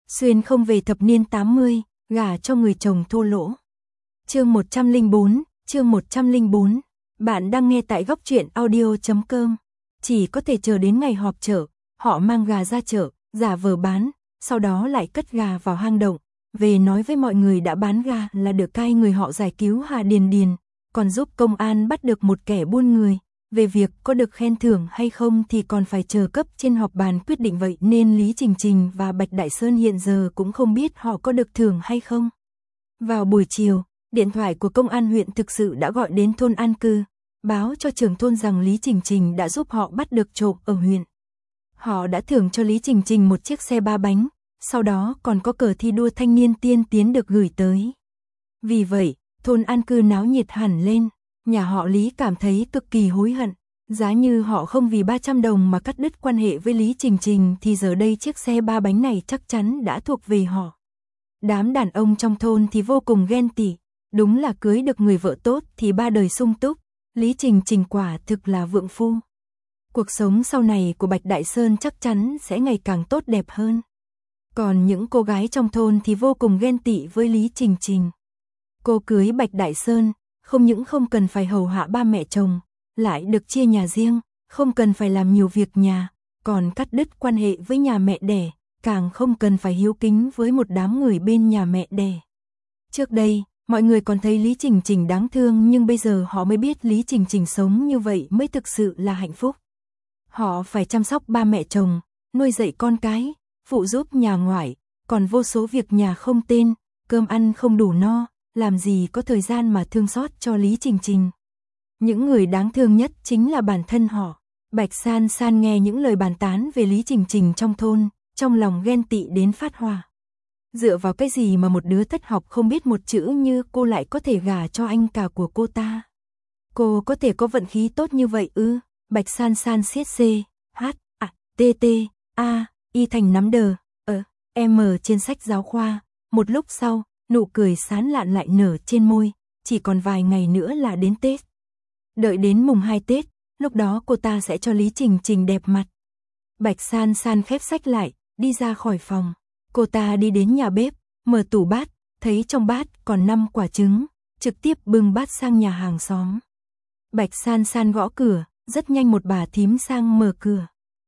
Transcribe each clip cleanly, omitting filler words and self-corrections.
Xuyên không về thập niên 80, gả cho người chồng thô lỗ. Chương 104. Bạn đang nghe tại góc truyện audio.com. Chỉ có thể chờ đến ngày họp chợ, họ mang gà ra chợ, giả vờ bán, sau đó lại cất gà vào hang động, về nói với mọi người đã bán gà là được cai người họ giải cứu Hà Điền Điền, còn giúp công an bắt được một kẻ buôn người. Về việc có được khen thưởng hay không thì còn phải chờ cấp trên họp bàn quyết định, vậy nên Lý Trình Trình và Bạch Đại Sơn hiện giờ cũng không biết họ có được thưởng hay không. Vào buổi chiều, điện thoại của công an huyện thực sự đã gọi đến thôn an cư, báo cho trưởng thôn rằng Lý Trình Trình đã giúp họ bắt được trộm ở huyện. Họ đã thưởng cho Lý Trình Trình một chiếc xe 3 bánh, sau đó còn có cờ thi đua thanh niên tiên tiến được gửi tới. Vì vậy, thôn an cư náo nhiệt hẳn lên. Nhà họ Lý cảm thấy cực kỳ hối hận, giá như họ không vì 300 đồng mà cắt đứt quan hệ với Lý Trình Trình thì giờ đây chiếc xe 3 bánh này chắc chắn đã thuộc về họ. Đám đàn ông trong thôn thì vô cùng ghen tị, đúng là cưới được người vợ tốt thì ba đời sung túc, Lý Trình Trình quả thực là vượng phu. Cuộc sống sau này của Bạch Đại Sơn chắc chắn sẽ ngày càng tốt đẹp hơn. Còn những cô gái trong thôn thì vô cùng ghen tị với Lý Trình Trình. Cô cưới Bạch Đại Sơn, không những không cần phải hầu hạ ba mẹ chồng, lại được chia nhà riêng, không cần phải làm nhiều việc nhà, còn cắt đứt quan hệ với nhà mẹ đẻ, càng không cần phải hiếu kính với một đám người bên nhà mẹ đẻ. Trước đây, mọi người còn thấy Lý Trình Trình đáng thương, nhưng bây giờ họ mới biết Lý Trình Trình sống như vậy mới thực sự là hạnh phúc. Họ phải chăm sóc ba mẹ chồng, nuôi dạy con cái, phụ giúp nhà ngoại, còn vô số việc nhà không tên, cơm ăn không đủ no, làm gì có thời gian mà thương xót cho Lý Trình Trình. Những người đáng thương nhất chính là bản thân họ. Bạch San San nghe những lời bàn tán về Lý Trình Trình trong thôn, trong lòng ghen tị đến phát hỏa. Dựa vào cái gì mà một đứa thất học không biết một chữ như cô lại có thể gả cho anh cả của cô ta? Cô có thể có vận khí tốt như vậy ư? Bạch San San siết C, H, A, T, T, A, Y thành nắm đờ, M trên sách giáo khoa. Một lúc sau, nụ cười sán lạn lại nở trên môi, chỉ còn vài ngày nữa là đến Tết. Đợi đến mùng 2 Tết, lúc đó cô ta sẽ cho Lý Trình Trình đẹp mặt. Bạch San San khép sách lại, đi ra khỏi phòng. Cô ta đi đến nhà bếp, mở tủ bát, thấy trong bát còn 5 quả trứng, trực tiếp bưng bát sang nhà hàng xóm. Bạch San San gõ cửa, rất nhanh một bà thím sang mở cửa.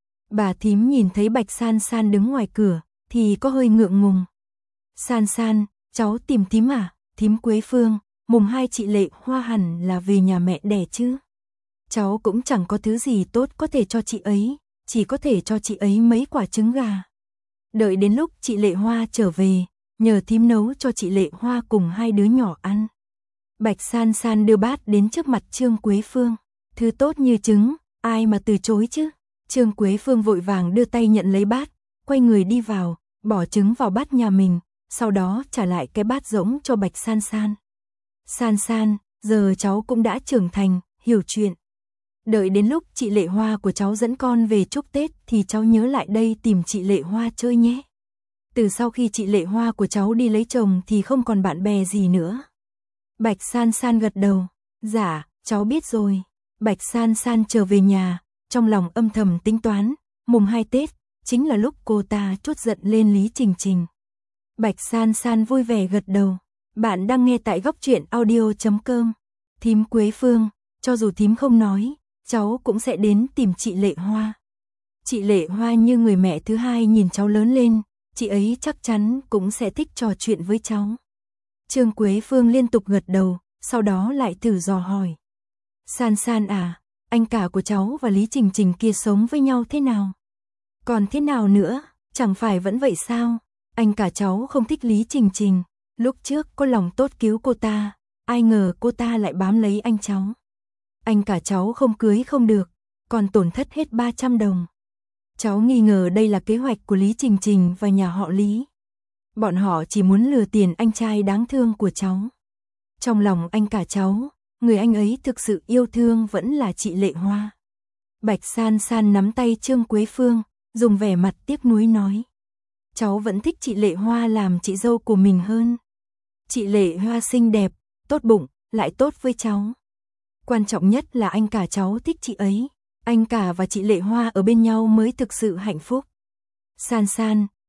Bà thím nhìn thấy Bạch San San đứng ngoài cửa, thì có hơi ngượng ngùng. San San, cháu tìm thím à? Thím Quế Phương, mùng 2 chị Lệ Hoa hẳn là về nhà mẹ đẻ chứ. Cháu cũng chẳng có thứ gì tốt có thể cho chị ấy, chỉ có thể cho chị ấy mấy quả trứng gà. Đợi đến lúc chị Lệ Hoa trở về, nhờ thím nấu cho chị Lệ Hoa cùng 2 đứa nhỏ ăn. Bạch San San đưa bát đến trước mặt Trương Quế Phương. Thứ tốt như trứng, ai mà từ chối chứ? Trương Quế Phương vội vàng đưa tay nhận lấy bát, quay người đi vào, bỏ trứng vào bát nhà mình, sau đó trả lại cái bát rỗng cho Bạch San San. San San, giờ cháu cũng đã trưởng thành, hiểu chuyện. Đợi đến lúc chị Lệ Hoa của cháu dẫn con về chúc Tết thì cháu nhớ lại đây tìm chị Lệ Hoa chơi nhé. Từ sau khi chị Lệ Hoa của cháu đi lấy chồng thì không còn bạn bè gì nữa. Bạch San San gật đầu. Dạ, cháu biết rồi. Bạch San San trở về nhà, trong lòng âm thầm tính toán, mùng 2 Tết, chính là lúc cô ta trút giận lên Lý Trình Trình. Bạch San San vui vẻ gật đầu. Bạn đang nghe tại góc truyện audio.com. Thím Quế Phương, cho dù thím không nói, cháu cũng sẽ đến tìm chị Lệ Hoa. Chị Lệ Hoa như người mẹ thứ hai nhìn cháu lớn lên, chị ấy chắc chắn cũng sẽ thích trò chuyện với cháu. Trương Quế Phương liên tục gật đầu, sau đó lại thử dò hỏi. San San à, anh cả của cháu và Lý Trình Trình kia sống với nhau thế nào? Còn thế nào nữa, chẳng phải vẫn vậy sao? Anh cả cháu không thích Lý Trình Trình, lúc trước có lòng tốt cứu cô ta, ai ngờ cô ta lại bám lấy anh cháu. Anh cả cháu không cưới không được, còn tổn thất hết 300 đồng. Cháu nghi ngờ đây là kế hoạch của Lý Trình Trình và nhà họ Lý. Bọn họ chỉ muốn lừa tiền anh trai đáng thương của cháu. Trong lòng anh cả cháu, người anh ấy thực sự yêu thương vẫn là chị Lệ Hoa. Bạch San San nắm tay Trương Quế Phương, dùng vẻ mặt tiếc nuối nói. Cháu vẫn thích chị Lệ Hoa làm chị dâu của mình hơn. Chị Lệ Hoa xinh đẹp, tốt bụng, lại tốt với cháu. Quan trọng nhất là anh cả cháu thích chị ấy. Anh cả và chị Lệ Hoa ở bên nhau mới thực sự hạnh phúc. San San,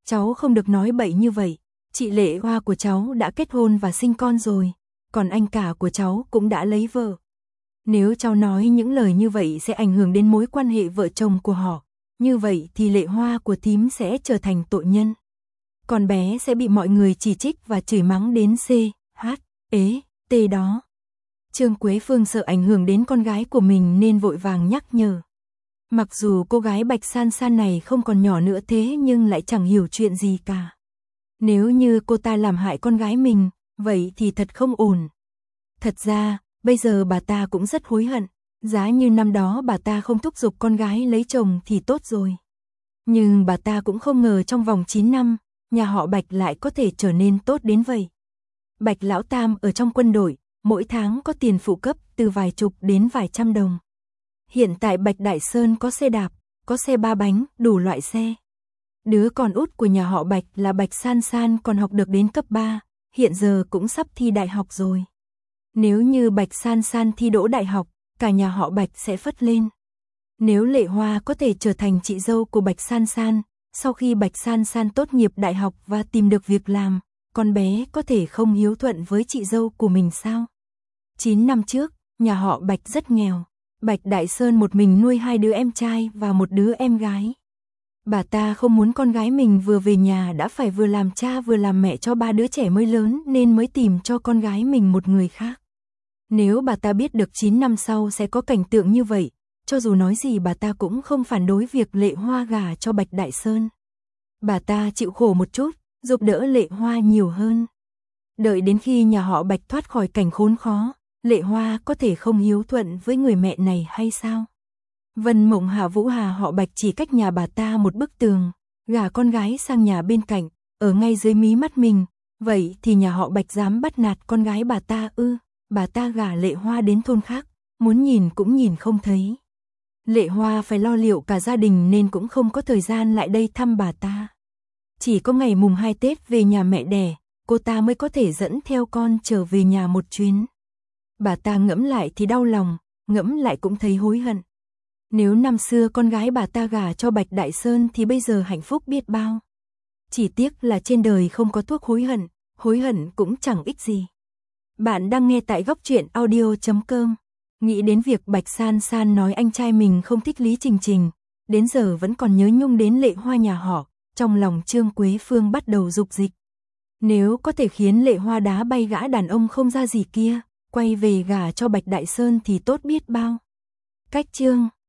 cháu không được nói bậy như vậy, chị Lệ Hoa của cháu đã kết hôn và sinh con rồi, còn anh cả của cháu cũng đã lấy vợ. Nếu cháu nói những lời như vậy sẽ ảnh hưởng đến mối quan hệ vợ chồng của họ, như vậy thì Lệ Hoa của thím sẽ trở thành tội nhân. Con bé sẽ bị mọi người chỉ trích và chửi mắng đến T đó. Trương Quế Phương sợ ảnh hưởng đến con gái của mình nên vội vàng nhắc nhở. Mặc dù cô gái Bạch San San này không còn nhỏ nữa thế nhưng lại chẳng hiểu chuyện gì cả. Nếu như cô ta làm hại con gái mình, vậy thì thật không ổn. Thật ra, bây giờ bà ta cũng rất hối hận, giá như năm đó bà ta không thúc giục con gái lấy chồng thì tốt rồi. Nhưng bà ta cũng không ngờ trong vòng 9 năm, nhà họ Bạch lại có thể trở nên tốt đến vậy. Bạch Lão Tam ở trong quân đội, mỗi tháng có tiền phụ cấp từ vài chục đến vài trăm đồng. Hiện tại Bạch Đại Sơn có xe đạp, có xe 3 bánh, đủ loại xe. Đứa con út của nhà họ Bạch là Bạch San San còn học được đến cấp 3, hiện giờ cũng sắp thi đại học rồi. Nếu như Bạch San San thi đỗ đại học, cả nhà họ Bạch sẽ phất lên. Nếu Lệ Hoa có thể trở thành chị dâu của Bạch San San, sau khi Bạch San San tốt nghiệp đại học và tìm được việc làm, con bé có thể không hiếu thuận với chị dâu của mình sao? 9 năm trước, nhà họ Bạch rất nghèo. Bạch Đại Sơn một mình nuôi 2 đứa em trai và một đứa em gái. Bà ta không muốn con gái mình vừa về nhà đã phải vừa làm cha vừa làm mẹ cho 3 đứa trẻ mới lớn nên mới tìm cho con gái mình một người khác. Nếu bà ta biết được 9 năm sau sẽ có cảnh tượng như vậy, cho dù nói gì bà ta cũng không phản đối việc Lệ Hoa gả cho Bạch Đại Sơn. Bà ta chịu khổ một chút, giúp đỡ Lệ Hoa nhiều hơn. Đợi đến khi nhà họ Bạch thoát khỏi cảnh khốn khó, Lệ Hoa có thể không hiếu thuận với người mẹ này hay sao? Vân Mộng Hà Vũ Hà họ Bạch chỉ cách nhà bà ta một bức tường, gả con gái sang nhà bên cạnh, ở ngay dưới mí mắt mình, vậy thì nhà họ Bạch dám bắt nạt con gái bà ta ư? Bà ta gả Lệ Hoa đến thôn khác, muốn nhìn cũng nhìn không thấy. Lệ Hoa phải lo liệu cả gia đình nên cũng không có thời gian lại đây thăm bà ta. Chỉ có ngày mùng 2 Tết về nhà mẹ đẻ, cô ta mới có thể dẫn theo con trở về nhà một chuyến. Bà ta ngẫm lại thì đau lòng, ngẫm lại cũng thấy hối hận. Nếu năm xưa con gái bà ta gả cho Bạch Đại Sơn thì bây giờ hạnh phúc biết bao. Chỉ tiếc là trên đời không có thuốc hối hận cũng chẳng ích gì. Bạn đang nghe tại Góc Truyện Audio.com. Nghĩ đến việc Bạch San San nói anh trai mình không thích Lý Trình Trình, đến giờ vẫn còn nhớ nhung đến Lệ Hoa nhà họ, trong lòng Trương Quế Phương bắt đầu dục dịch. Nếu có thể khiến Lệ Hoa đá bay gã đàn ông không ra gì kia, quay về gả cho Bạch Đại Sơn thì tốt biết bao. Cách chương